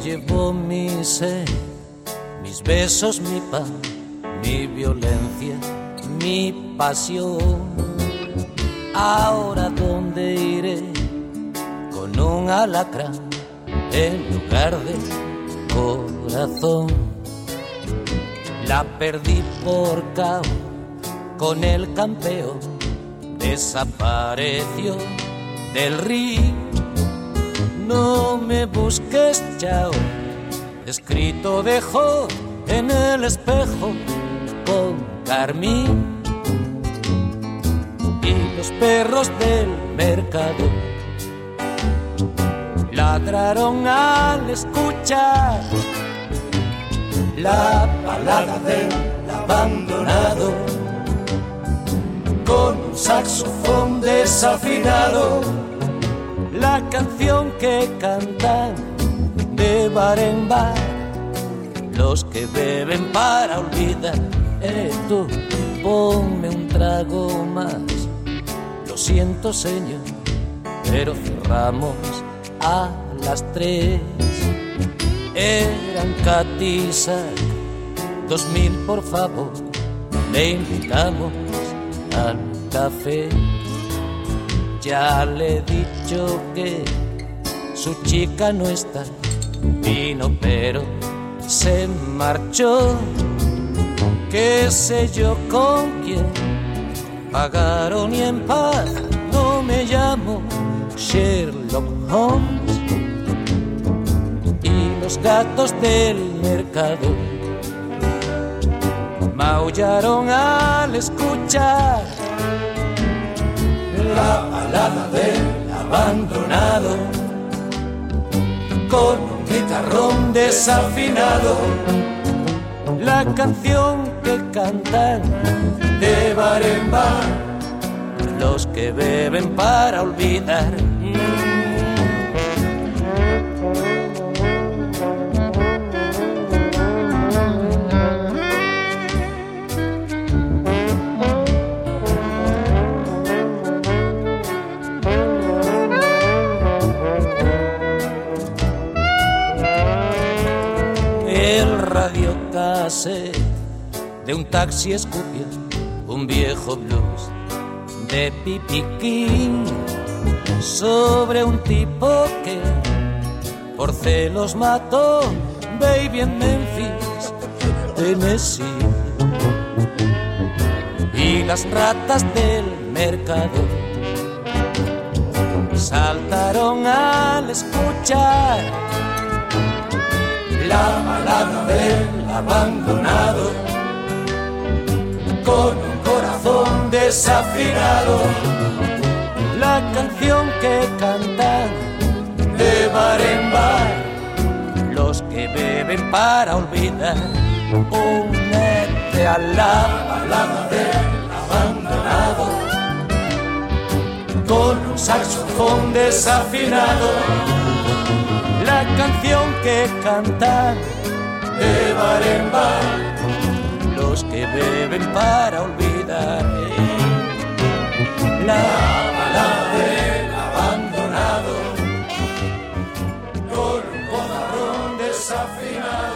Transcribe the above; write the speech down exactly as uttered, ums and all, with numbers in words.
llevo mi ser, mis besos, mi pan, mi violencia, mi pasión. Ahora ¿dónde iré con un alacrán en lugar de corazón? La perdí por caos con el campeón, desapareció del río. No me busques, chao, escrito dejó en el espejo con carmín. Y los perros del mercado ladraron al escuchar la balada del abandonado con un saxofón desafinado. La canción que cantan de bar en bar los que beben para olvidar. Eh, tú, ponme un trago más. Lo siento, señor, pero cerramos a las tres. Eran Catisac, dos mil por favor. Le invitamos al café. Ya le he dicho que su chica no está. Vino pero se marchó. Qué sé yo con quién pagaron y en paz. No me llamo Sherlock Holmes. Y los gatos del mercado maullaron al escuchar la balada del abandonado con un guitarrón desafinado. La canción que cantan de bar en bar los que beben para olvidar. El radiocassette de un taxi escupió un viejo blues de B B King sobre un tipo que por celos mató baby en Memphis, Tennessee. Y las ratas del mercado saltaron al escuchar la balada del abandonado con un corazón desafinado. La canción que cantan de bar en bar los que beben para olvidar. Únete a la balada del abandonado con un saxofón desafinado. La canción que cantan de bar en bar los que beben para olvidar. La balada del abandonado con un corazón desafinado.